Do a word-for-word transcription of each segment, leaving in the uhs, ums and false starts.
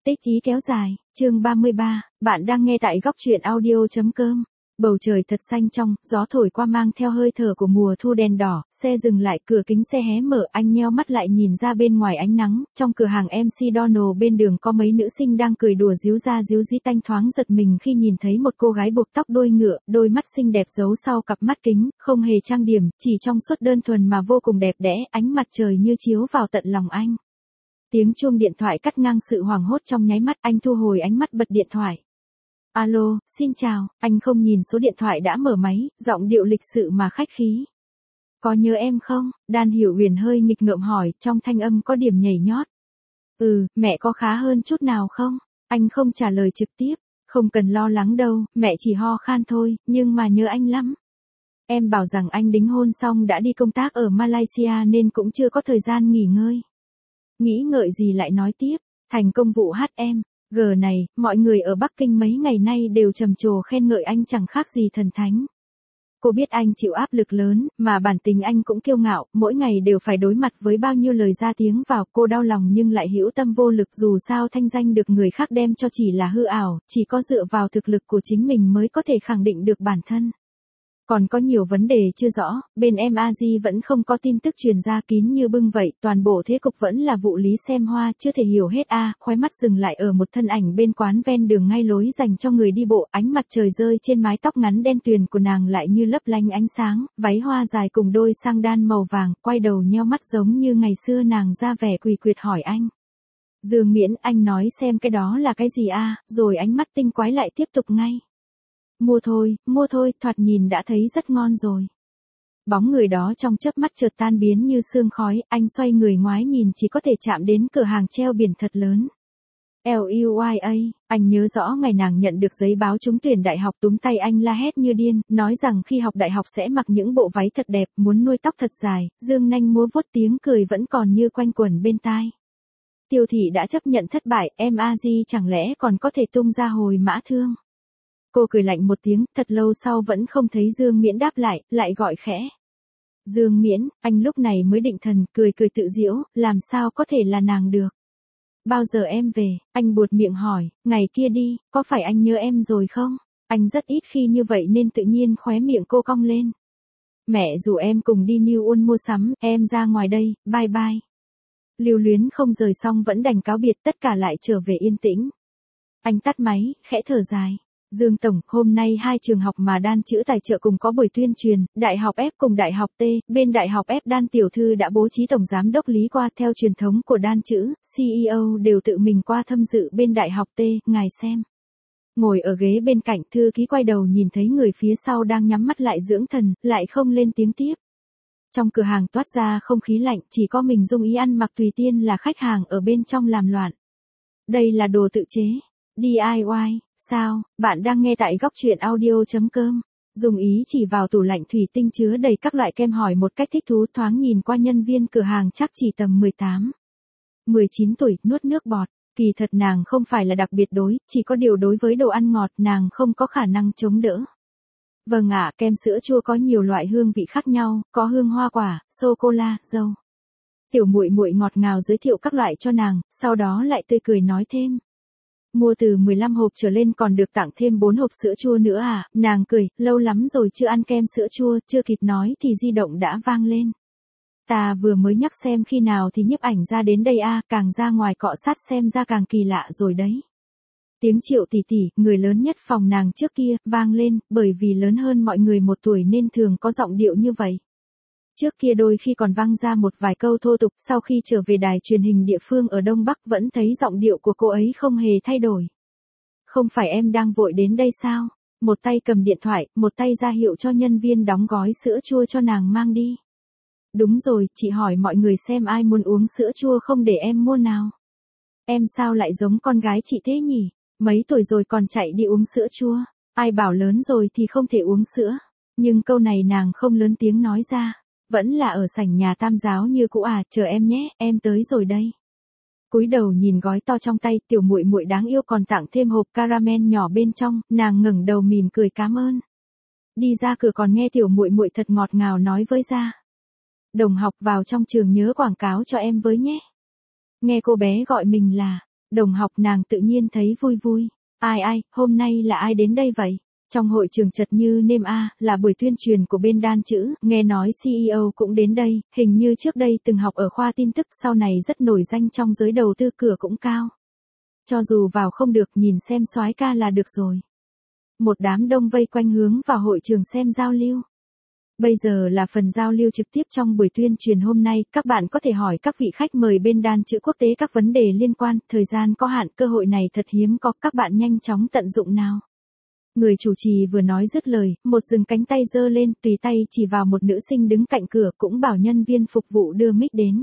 Tích ý kéo dài, chương ba mươi ba, bạn đang nghe tại góc truyện audio chấm com. Bầu trời thật xanh trong, gió thổi qua mang theo hơi thở của mùa thu đèn đỏ, xe dừng lại, cửa kính xe hé mở, anh nheo mắt lại nhìn ra bên ngoài ánh nắng, trong cửa hàng em xê Donald bên đường có mấy nữ sinh đang cười đùa díu ra díu dí, tanh thoáng giật mình khi nhìn thấy một cô gái buộc tóc đuôi ngựa, đôi mắt xinh đẹp giấu sau cặp mắt kính, không hề trang điểm, chỉ trong suốt đơn thuần mà vô cùng đẹp đẽ, ánh mặt trời như chiếu vào tận lòng anh. Tiếng chuông điện thoại cắt ngang sự hoảng hốt trong nháy mắt, anh thu hồi ánh mắt bật điện thoại. Alo, xin chào, anh không nhìn số điện thoại đã mở máy, giọng điệu lịch sự mà khách khí. Có nhớ em không? Đan Hiểu Huyền hơi nghịch ngợm hỏi, trong thanh âm có điểm nhảy nhót. Ừ, mẹ có khá hơn chút nào không? Anh không trả lời trực tiếp, không cần lo lắng đâu, mẹ chỉ ho khan thôi, nhưng mà nhớ anh lắm. Em bảo rằng anh đính hôn xong đã đi công tác ở Malaysia nên cũng chưa có thời gian nghỉ ngơi. Nghĩ ngợi gì lại nói tiếp, thành công vụ hát em. G này, mọi người ở Bắc Kinh mấy ngày nay đều trầm trồ khen ngợi anh chẳng khác gì thần thánh. Cô biết anh chịu áp lực lớn, mà bản tính anh cũng kiêu ngạo, mỗi ngày đều phải đối mặt với bao nhiêu lời ra tiếng vào, cô đau lòng nhưng lại hữu tâm vô lực, dù sao thanh danh được người khác đem cho chỉ là hư ảo, chỉ có dựa vào thực lực của chính mình mới có thể khẳng định được bản thân. Còn có nhiều vấn đề chưa rõ, bên em a gi vẫn không có tin tức truyền ra kín như bưng vậy, toàn bộ thế cục vẫn là vụ lý xem hoa, chưa thể hiểu hết a. À, khóe mắt dừng lại ở một thân ảnh bên quán ven đường ngay lối dành cho người đi bộ, ánh mặt trời rơi trên mái tóc ngắn đen tuyền của nàng lại như lấp lánh ánh sáng, váy hoa dài cùng đôi sang đan màu vàng, quay đầu nheo mắt giống như ngày xưa nàng ra vẻ quỳ quyệt hỏi anh. Dương Miễn, anh nói xem cái đó là cái gì a? À? Rồi ánh mắt tinh quái lại tiếp tục ngay. Mua thôi, mua thôi, thoạt nhìn đã thấy rất ngon rồi. Bóng người đó trong chớp mắt chợt tan biến như sương khói, anh xoay người ngoái nhìn chỉ có thể chạm đến cửa hàng treo biển thật lớn. lờ u i a, anh nhớ rõ ngày nàng nhận được giấy báo trúng tuyển đại học, túm tay anh la hét như điên, nói rằng khi học đại học sẽ mặc những bộ váy thật đẹp, muốn nuôi tóc thật dài, dương nanh múa vuốt, tiếng cười vẫn còn như quanh quẩn bên tai. Tiêu Thị đã chấp nhận thất bại, em a gi chẳng lẽ còn có thể tung ra hồi mã thương. Cô cười lạnh một tiếng, thật lâu sau vẫn không thấy Dương Miễn đáp lại, lại gọi khẽ. Dương Miễn, anh lúc này mới định thần, cười cười tự giễu, làm sao có thể là nàng được. Bao giờ em về, anh buột miệng hỏi, ngày kia đi, có phải anh nhớ em rồi không? Anh rất ít khi như vậy nên tự nhiên khóe miệng cô cong lên. Mẹ rủ em cùng đi New Ulm mua sắm, em ra ngoài đây, bye bye. Lưu luyến không rời xong vẫn đành cáo biệt, tất cả lại trở về yên tĩnh. Anh tắt máy, khẽ thở dài. Dương Tổng, hôm nay hai trường học mà Đan Chữ tài trợ cùng có buổi tuyên truyền, Đại học F cùng Đại học T, bên Đại học F Đan Tiểu Thư đã bố trí Tổng Giám đốc Lý qua, theo truyền thống của Đan Chữ, xê e ô đều tự mình qua tham dự bên Đại học T, ngài xem. Ngồi ở ghế bên cạnh, thư ký quay đầu nhìn thấy người phía sau đang nhắm mắt lại dưỡng thần, lại không lên tiếng tiếp. Trong cửa hàng toát ra không khí lạnh, chỉ có mình Dung Ý ăn mặc tùy tiên là khách hàng ở bên trong làm loạn. Đây là đồ tự chế. đê i i, sao, bạn đang nghe tại góc truyện audio chấm com. Dung Ý chỉ vào tủ lạnh thủy tinh chứa đầy các loại kem hỏi một cách thích thú, thoáng nhìn qua nhân viên cửa hàng chắc chỉ tầm mười tám, mười chín tuổi, nuốt nước bọt. Kỳ thật nàng không phải là đặc biệt đối, chỉ có điều đối với đồ ăn ngọt nàng không có khả năng chống đỡ. Vâng ạ, kem sữa chua có nhiều loại hương vị khác nhau, có hương hoa quả, sô-cô-la, dâu. Tiểu muội muội ngọt ngào giới thiệu các loại cho nàng, sau đó lại tươi cười nói thêm. Mua từ mười lăm hộp trở lên còn được tặng thêm bốn hộp sữa chua nữa à, nàng cười, lâu lắm rồi chưa ăn kem sữa chua, chưa kịp nói thì di động đã vang lên. Ta vừa mới nhắc xem khi nào thì nhiếp ảnh ra đến đây a, càng ra ngoài cọ sát xem ra càng kỳ lạ rồi đấy. Tiếng Triệu tỷ tỷ, người lớn nhất phòng nàng trước kia, vang lên, bởi vì lớn hơn mọi người một tuổi nên thường có giọng điệu như vậy. Trước kia đôi khi còn vang ra một vài câu thô tục, sau khi trở về đài truyền hình địa phương ở Đông Bắc vẫn thấy giọng điệu của cô ấy không hề thay đổi. Không phải em đang vội đến đây sao? Một tay cầm điện thoại, một tay ra hiệu cho nhân viên đóng gói sữa chua cho nàng mang đi. Đúng rồi, chị hỏi mọi người xem ai muốn uống sữa chua không để em mua nào. Em sao lại giống con gái chị thế nhỉ? Mấy tuổi rồi còn chạy đi uống sữa chua? Ai bảo lớn rồi thì không thể uống sữa? Nhưng câu này nàng không lớn tiếng nói ra. Vẫn là ở sảnh nhà Tam giáo như cũ à, chờ em nhé, em tới rồi đây. Cúi đầu nhìn gói to trong tay, tiểu muội muội đáng yêu còn tặng thêm hộp caramel nhỏ bên trong, nàng ngẩng đầu mỉm cười cảm ơn. Đi ra cửa còn nghe tiểu muội muội thật ngọt ngào nói với ra. Đồng học vào trong trường nhớ quảng cáo cho em với nhé. Nghe cô bé gọi mình là Đồng học nàng tự nhiên thấy vui vui. Ai ai, hôm nay là ai đến đây vậy? Trong hội trường chật như nêm a, là buổi tuyên truyền của bên đan chữ, nghe nói xê e ô cũng đến đây, hình như trước đây từng học ở khoa tin tức sau này rất nổi danh trong giới đầu tư cửa cũng cao. Cho dù vào không được nhìn xem soái ca là được rồi. Một đám đông vây quanh hướng vào hội trường xem giao lưu. Bây giờ là phần giao lưu trực tiếp trong buổi tuyên truyền hôm nay, các bạn có thể hỏi các vị khách mời bên đan chữ quốc tế các vấn đề liên quan, thời gian có hạn, cơ hội này thật hiếm có, các bạn nhanh chóng tận dụng nào. Người chủ trì vừa nói dứt lời, một dừng cánh tay giơ lên, tùy tay chỉ vào một nữ sinh đứng cạnh cửa, cũng bảo nhân viên phục vụ đưa mic đến.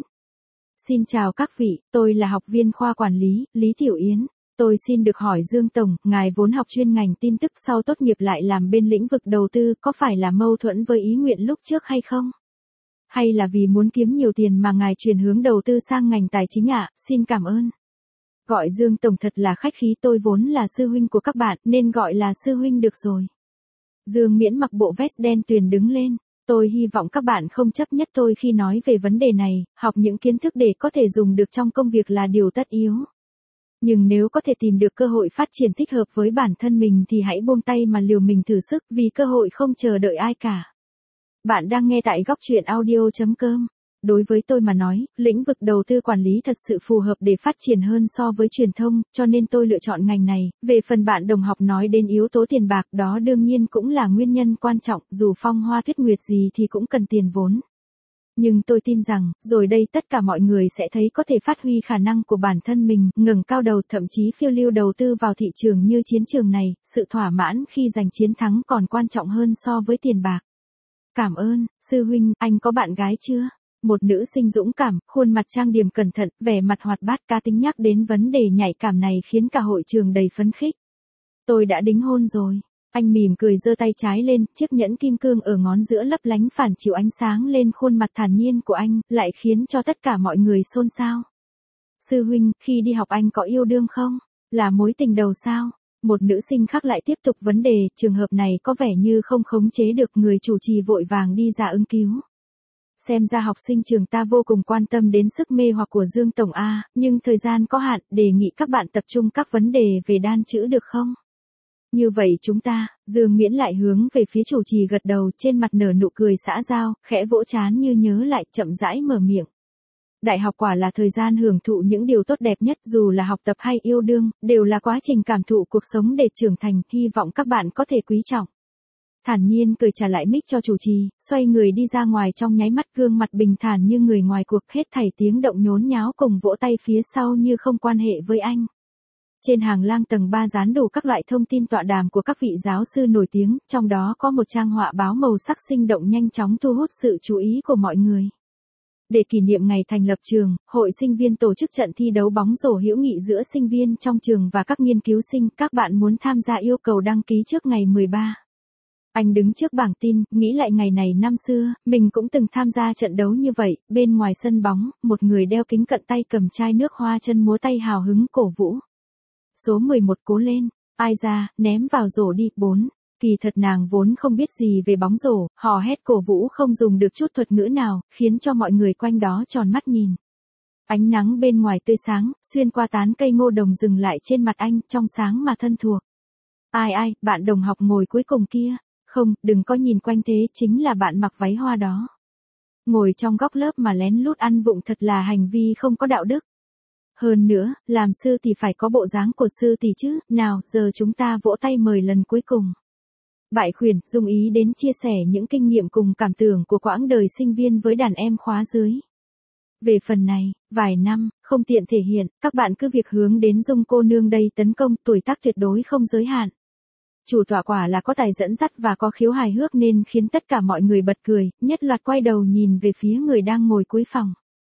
Xin chào các vị, tôi là học viên khoa quản lý, Lý Tiểu Yến. Tôi xin được hỏi Dương Tổng, ngài vốn học chuyên ngành tin tức sau tốt nghiệp lại làm bên lĩnh vực đầu tư, có phải là mâu thuẫn với ý nguyện lúc trước hay không? Hay là vì muốn kiếm nhiều tiền mà ngài chuyển hướng đầu tư sang ngành tài chính ạ? Xin cảm ơn. Gọi Dương Tổng thật là khách khí, tôi vốn là sư huynh của các bạn nên gọi là sư huynh được rồi. Dương Miễn mặc bộ vest đen tuyền đứng lên. Tôi hy vọng các bạn không chấp nhất tôi khi nói về vấn đề này, học những kiến thức để có thể dùng được trong công việc là điều tất yếu. Nhưng nếu có thể tìm được cơ hội phát triển thích hợp với bản thân mình thì hãy buông tay mà liều mình thử sức vì cơ hội không chờ đợi ai cả. Bạn đang nghe tại góc truyện audio chấm com. Đối với tôi mà nói, lĩnh vực đầu tư quản lý thật sự phù hợp để phát triển hơn so với truyền thông, cho nên tôi lựa chọn ngành này. Về phần bạn đồng học nói đến yếu tố tiền bạc, đó đương nhiên cũng là nguyên nhân quan trọng, dù phong hoa tuyết nguyệt gì thì cũng cần tiền vốn. Nhưng tôi tin rằng, rồi đây tất cả mọi người sẽ thấy có thể phát huy khả năng của bản thân mình, ngẩng cao đầu, thậm chí phiêu lưu đầu tư vào thị trường như chiến trường này, sự thỏa mãn khi giành chiến thắng còn quan trọng hơn so với tiền bạc. Cảm ơn, sư huynh, anh có bạn gái chưa? Một nữ sinh dũng cảm, khuôn mặt trang điểm cẩn thận, vẻ mặt hoạt bát cá tính nhắc đến vấn đề nhạy cảm này khiến cả hội trường đầy phấn khích. Tôi đã đính hôn rồi. Anh mỉm cười giơ tay trái lên, chiếc nhẫn kim cương ở ngón giữa lấp lánh phản chiếu ánh sáng lên khuôn mặt thản nhiên của anh, lại khiến cho tất cả mọi người xôn xao. Sư huynh, khi đi học anh có yêu đương không? Là mối tình đầu sao? Một nữ sinh khác lại tiếp tục vấn đề, trường hợp này có vẻ như không khống chế được, người chủ trì vội vàng đi ra ứng cứu. Xem ra học sinh trường ta vô cùng quan tâm đến sức mê hoặc của Dương Tổng A, nhưng thời gian có hạn, đề nghị các bạn tập trung các vấn đề về đan chữ được không? Như vậy chúng ta, Dương Miễn lại hướng về phía chủ trì gật đầu, trên mặt nở nụ cười xã giao, khẽ vỗ trán như nhớ lại, chậm rãi mở miệng. Đại học quả là thời gian hưởng thụ những điều tốt đẹp nhất, dù là học tập hay yêu đương, đều là quá trình cảm thụ cuộc sống để trưởng thành, hy vọng các bạn có thể quý trọng. Thản nhiên cười trả lại mic cho chủ trì, xoay người đi ra ngoài, trong nháy mắt gương mặt bình thản như người ngoài cuộc, hết thảy tiếng động nhốn nháo cùng vỗ tay phía sau như không quan hệ với anh. Trên hàng lang tầng ba dán đủ các loại thông tin tọa đàm của các vị giáo sư nổi tiếng, trong đó có một trang họa báo màu sắc sinh động nhanh chóng thu hút sự chú ý của mọi người. Để kỷ niệm ngày thành lập trường, hội sinh viên tổ chức trận thi đấu bóng rổ hữu nghị giữa sinh viên trong trường và các nghiên cứu sinh, các bạn muốn tham gia yêu cầu đăng ký trước ngày mười ba. Anh đứng trước bảng tin, nghĩ lại ngày này năm xưa, mình cũng từng tham gia trận đấu như vậy, bên ngoài sân bóng, một người đeo kính cận tay cầm chai nước hoa chân múa tay hào hứng cổ vũ. Số mười một cố lên, ai ra, ném vào rổ đi, bốn. Kỳ thật nàng vốn không biết gì về bóng rổ, hò hét cổ vũ không dùng được chút thuật ngữ nào, khiến cho mọi người quanh đó tròn mắt nhìn. Ánh nắng bên ngoài tươi sáng, xuyên qua tán cây ngô đồng dừng lại trên mặt anh, trong sáng mà thân thuộc. Ai ai, bạn đồng học ngồi cuối cùng kia. Không, đừng có nhìn quanh thế, chính là bạn mặc váy hoa đó. Ngồi trong góc lớp mà lén lút ăn vụng thật là hành vi không có đạo đức. Hơn nữa, làm sư thì phải có bộ dáng của sư tỷ chứ, nào, giờ chúng ta vỗ tay mời lần cuối cùng. Bại khuyển, dung ý đến chia sẻ những kinh nghiệm cùng cảm tưởng của quãng đời sinh viên với đàn em khóa dưới. Về phần này, vài năm, không tiện thể hiện, các bạn cứ việc hướng đến Dung cô nương đây tấn công, tuổi tác tuyệt đối không giới hạn. Chủ tọa quả là có tài dẫn dắt và có khiếu hài hước nên khiến tất cả mọi người bật cười, nhất loạt quay đầu nhìn về phía người đang ngồi cuối phòng.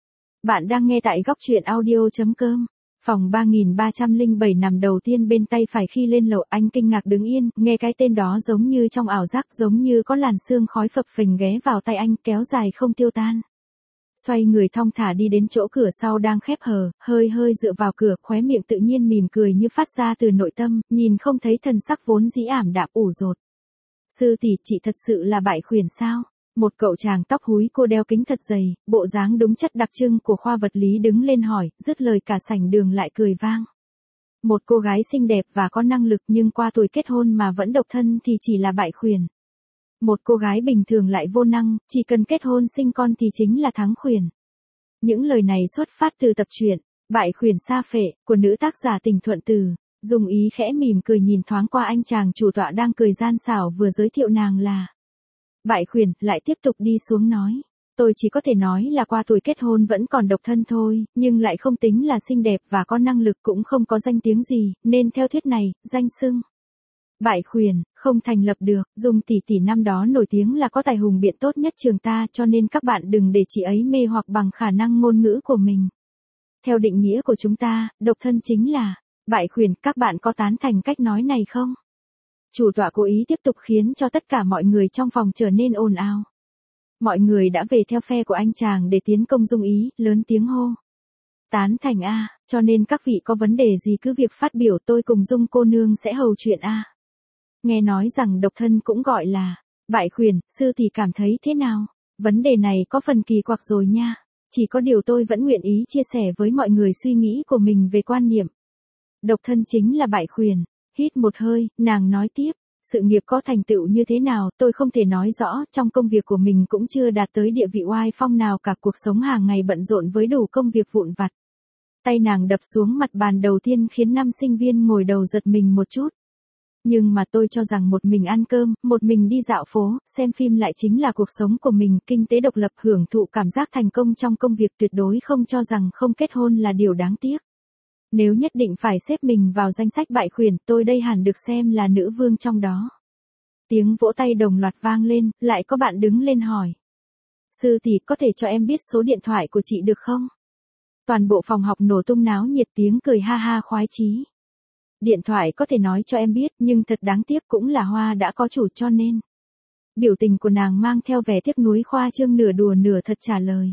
Bạn đang nghe tại góc truyện audio chấm com. Phòng ba nghìn ba trăm lẻ bảy nằm đầu tiên bên tay phải khi lên lầu, anh kinh ngạc đứng yên, nghe cái tên đó giống như trong ảo giác, giống như có làn sương khói phập phình ghé vào tay anh, kéo dài không tiêu tan. Xoay người thong thả đi đến chỗ cửa sau đang khép hờ, hơi hơi dựa vào cửa, khóe miệng tự nhiên mỉm cười như phát ra từ nội tâm, nhìn không thấy thần sắc vốn dĩ ảm đạm ủ rột. Sư tỷ, chị thật sự là bại khuyển sao? Một cậu chàng tóc húi cô đeo kính thật dày, bộ dáng đúng chất đặc trưng của khoa vật lý đứng lên hỏi, dứt lời cả sảnh đường lại cười vang. Một cô gái xinh đẹp và có năng lực nhưng qua tuổi kết hôn mà vẫn độc thân thì chỉ là bại khuyển. Một cô gái bình thường lại vô năng, chỉ cần kết hôn sinh con thì chính là thắng khuyển. Những lời này xuất phát từ tập truyện Bại khuyển sa phệ của nữ tác giả Tình Thuận Từ. Dung Ý khẽ mỉm cười nhìn thoáng qua anh chàng chủ tọa đang cười gian xảo vừa giới thiệu nàng là bại khuyển, lại tiếp tục đi xuống nói. Tôi chỉ có thể nói là qua tuổi kết hôn vẫn còn độc thân thôi, nhưng lại không tính là xinh đẹp và có năng lực cũng không có danh tiếng gì, nên theo thuyết này, danh xưng bại khuyển, không thành lập được. Dung tỷ tỷ năm đó nổi tiếng là có tài hùng biện tốt nhất trường ta, cho nên các bạn đừng để chị ấy mê hoặc bằng khả năng ngôn ngữ của mình. Theo định nghĩa của chúng ta, độc thân chính là bại khuyển, các bạn có tán thành cách nói này không? Chủ tọa cố ý tiếp tục khiến cho tất cả mọi người trong phòng trở nên ồn ào. Mọi người đã về theo phe của anh chàng để tiến công Dung Ý, lớn tiếng hô. Tán thành a, cho nên các vị có vấn đề gì cứ việc phát biểu, tôi cùng Dung cô nương sẽ hầu chuyện a. Nghe nói rằng độc thân cũng gọi là bại khuyển, sư thì cảm thấy thế nào? Vấn đề này có phần kỳ quặc rồi nha. Chỉ có điều tôi vẫn nguyện ý chia sẻ với mọi người suy nghĩ của mình về quan niệm độc thân chính là bại khuyển. Hít một hơi, nàng nói tiếp. Sự nghiệp có thành tựu như thế nào, tôi không thể nói rõ, trong công việc của mình cũng chưa đạt tới địa vị oai phong nào cả, cuộc sống hàng ngày bận rộn với đủ công việc vụn vặt. Tay nàng đập xuống mặt bàn đầu tiên khiến năm sinh viên ngồi đầu giật mình một chút. Nhưng mà tôi cho rằng một mình ăn cơm, một mình đi dạo phố, xem phim lại chính là cuộc sống của mình, kinh tế độc lập, hưởng thụ cảm giác thành công trong công việc, tuyệt đối không cho rằng không kết hôn là điều đáng tiếc. Nếu nhất định phải xếp mình vào danh sách bại khuyển, tôi đây hẳn được xem là nữ vương trong đó. Tiếng vỗ tay đồng loạt vang lên, lại có bạn đứng lên hỏi. Sư tỷ, có thể cho em biết số điện thoại của chị được không? Toàn bộ phòng học nổ tung náo nhiệt, tiếng cười ha ha khoái chí. Điện thoại có thể nói cho em biết, nhưng thật đáng tiếc, cũng là hoa đã có chủ cho nên. Biểu tình của nàng mang theo vẻ tiếc nuối khoa trương, nửa đùa nửa thật trả lời.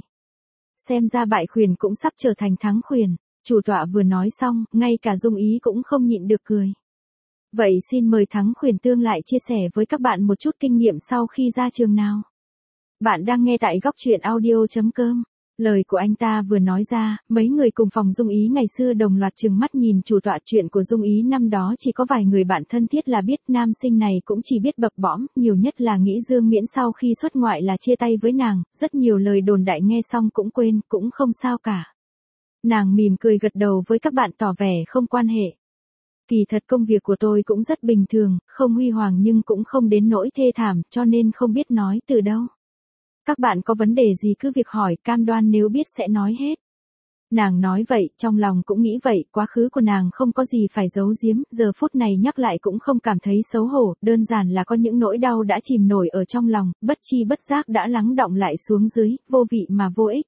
Xem ra bại khuyển cũng sắp trở thành thắng khuyển. Chủ tọa vừa nói xong, ngay cả Dung Ý cũng không nhịn được cười. Vậy xin mời thắng khuyển tương lại chia sẻ với các bạn một chút kinh nghiệm sau khi ra trường nào. Bạn đang nghe tại góc truyện audio chấm com. Lời của anh ta vừa nói ra, mấy người cùng phòng Dung Ý ngày xưa đồng loạt trừng mắt nhìn chủ tọa. Chuyện của Dung Ý năm đó chỉ có vài người bạn thân thiết là biết, nam sinh này cũng chỉ biết bập bõm, nhiều nhất là nghĩ Dương Miễn sau khi xuất ngoại là chia tay với nàng, rất nhiều lời đồn đại nghe xong cũng quên, cũng không sao cả. Nàng mỉm cười gật đầu với các bạn tỏ vẻ không quan hệ. Kỳ thật công việc của tôi cũng rất bình thường, không huy hoàng nhưng cũng không đến nỗi thê thảm, cho nên không biết nói từ đâu. Các bạn có vấn đề gì cứ việc hỏi, cam đoan nếu biết sẽ nói hết. Nàng nói vậy, trong lòng cũng nghĩ vậy, quá khứ của nàng không có gì phải giấu giếm, giờ phút này nhắc lại cũng không cảm thấy xấu hổ, đơn giản là có những nỗi đau đã chìm nổi ở trong lòng, bất chi bất giác đã lắng đọng lại xuống dưới, vô vị mà vô ích.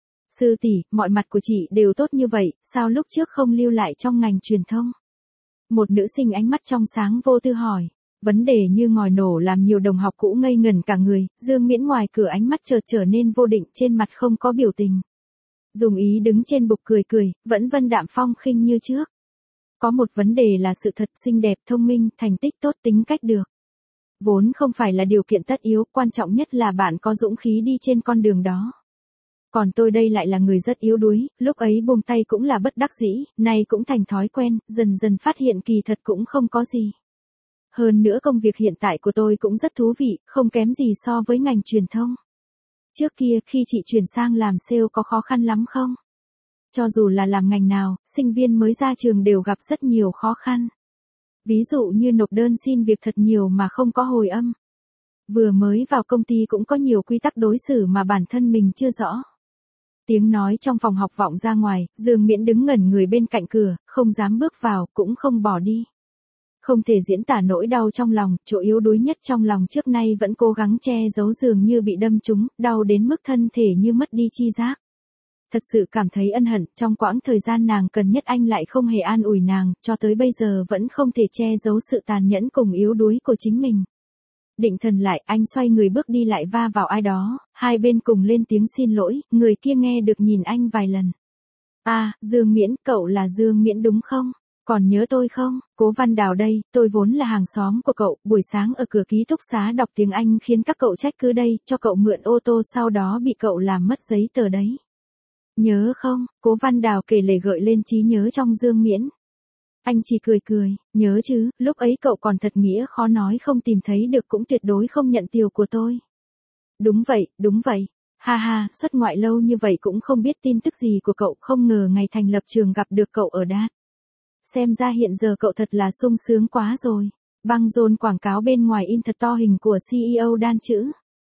Sư tỷ, mọi mặt của chị đều tốt như vậy, sao lúc trước không lưu lại trong ngành truyền thông? Một nữ sinh ánh mắt trong sáng vô tư hỏi. Vấn đề như ngòi nổ làm nhiều đồng học cũ ngây ngẩn cả người, Dương Miễn ngoài cửa ánh mắt chợt trở nên vô định, trên mặt không có biểu tình. Dung Ý đứng trên bục cười cười, vẫn vân đạm phong khinh như trước. Có một vấn đề là sự thật, xinh đẹp, thông minh, thành tích tốt, tính cách được. Vốn không phải là điều kiện tất yếu, quan trọng nhất là bạn có dũng khí đi trên con đường đó. Còn tôi đây lại là người rất yếu đuối, lúc ấy buông tay cũng là bất đắc dĩ, nay cũng thành thói quen, dần dần phát hiện kỳ thật cũng không có gì. Hơn nữa công việc hiện tại của tôi cũng rất thú vị, không kém gì so với ngành truyền thông. Trước kia khi chị chuyển sang làm sale có khó khăn lắm không? Cho dù là làm ngành nào, sinh viên mới ra trường đều gặp rất nhiều khó khăn. Ví dụ như nộp đơn xin việc thật nhiều mà không có hồi âm. Vừa mới vào công ty cũng có nhiều quy tắc đối xử mà bản thân mình chưa rõ. Tiếng nói trong phòng học vọng ra ngoài, Dương Miễn đứng ngẩn người bên cạnh cửa, không dám bước vào, cũng không bỏ đi. Không thể diễn tả nỗi đau trong lòng, chỗ yếu đuối nhất trong lòng trước nay vẫn cố gắng che giấu, dường như bị đâm trúng, đau đến mức thân thể như mất đi chi giác. Thật sự cảm thấy ân hận, trong quãng thời gian nàng cần nhất anh lại không hề an ủi nàng, cho tới bây giờ vẫn không thể che giấu sự tàn nhẫn cùng yếu đuối của chính mình. Định thần lại, anh xoay người bước đi lại va vào ai đó, hai bên cùng lên tiếng xin lỗi, người kia nghe được nhìn anh vài lần. À, Dương Miễn, cậu là Dương Miễn đúng không? Còn nhớ tôi không? Cố Văn Đào đây, tôi vốn là hàng xóm của cậu, buổi sáng ở cửa ký túc xá đọc tiếng Anh khiến các cậu trách cứ đây, cho cậu mượn ô tô sau đó bị cậu làm mất giấy tờ đấy. Nhớ không? Cố Văn Đào kể lể gợi lên trí nhớ trong Dương Miễn. Anh chỉ cười cười, nhớ chứ, lúc ấy cậu còn thật nghĩa khó nói không tìm thấy được cũng tuyệt đối không nhận tiền của tôi. Đúng vậy, đúng vậy. Ha ha, xuất ngoại lâu như vậy cũng không biết tin tức gì của cậu, không ngờ ngày thành lập trường gặp được cậu ở đát. Xem ra hiện giờ cậu thật là sung sướng quá rồi. Băng rôn quảng cáo bên ngoài in thật to hình của xê e ô đan chữ.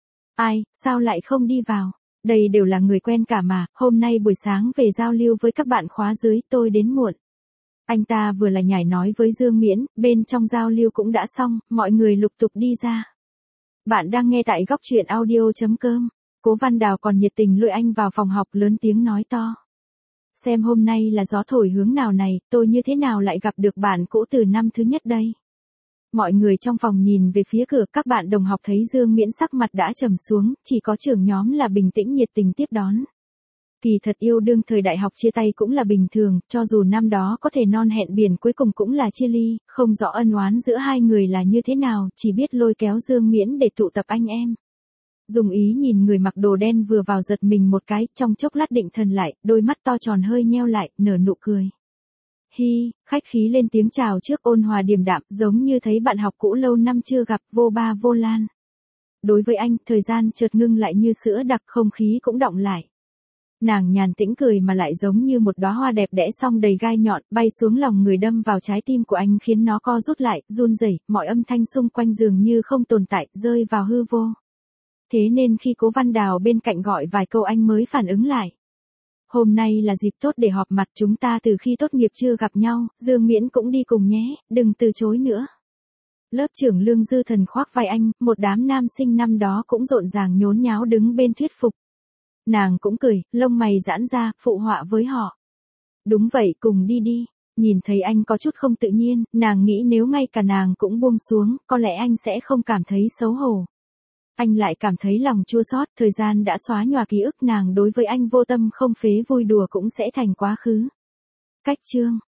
Ai, sao lại không đi vào? Đây đều là người quen cả mà, hôm nay buổi sáng về giao lưu với các bạn khóa dưới tôi đến muộn. Anh ta vừa là nhảy nói với Dương Miễn, bên trong giao lưu cũng đã xong, mọi người lục tục đi ra. Bạn đang nghe tại góc truyện audio.com. Cố Văn Đào còn nhiệt tình lôi anh vào phòng học lớn tiếng nói to. Xem hôm nay là gió thổi hướng nào này, tôi như thế nào lại gặp được bạn cũ từ năm thứ nhất đây. Mọi người trong phòng nhìn về phía cửa, các bạn đồng học thấy Dương Miễn sắc mặt đã trầm xuống, chỉ có trưởng nhóm là bình tĩnh nhiệt tình tiếp đón. Kỳ thật yêu đương thời đại học chia tay cũng là bình thường, cho dù năm đó có thể non hẹn biển cuối cùng cũng là chia ly, không rõ ân oán giữa hai người là như thế nào, chỉ biết lôi kéo Dương Miễn để tụ tập anh em. Dùng ý nhìn người mặc đồ đen vừa vào giật mình một cái, trong chốc lát định thần lại, đôi mắt to tròn hơi nheo lại, nở nụ cười. Hi, khách khí lên tiếng chào trước, ôn hòa điềm đạm, giống như thấy bạn học cũ lâu năm chưa gặp, vô ba vô lan. Đối với anh, thời gian chợt ngưng lại như sữa đặc, không khí cũng đọng lại. Nàng nhàn tĩnh cười mà lại giống như một đóa hoa đẹp đẽ song đầy gai nhọn, bay xuống lòng người đâm vào trái tim của anh khiến nó co rút lại, run rẩy, mọi âm thanh xung quanh dường như không tồn tại, rơi vào hư vô. Thế nên khi Cố Văn Đào bên cạnh gọi vài câu anh mới phản ứng lại. Hôm nay là dịp tốt để họp mặt, chúng ta từ khi tốt nghiệp chưa gặp nhau, Dương Miễn cũng đi cùng nhé, đừng từ chối nữa. Lớp trưởng Lương Dư Thần khoác vai anh, một đám nam sinh năm đó cũng rộn ràng nhốn nháo đứng bên thuyết phục. Nàng cũng cười, lông mày giãn ra, phụ họa với họ. Đúng vậy, cùng đi đi. Nhìn thấy anh có chút không tự nhiên, nàng nghĩ nếu ngay cả nàng cũng buông xuống, có lẽ anh sẽ không cảm thấy xấu hổ. Anh lại cảm thấy lòng chua xót, thời gian đã xóa nhòa ký ức nàng đối với anh vô tâm không phế, vui đùa cũng sẽ thành quá khứ. Cách chương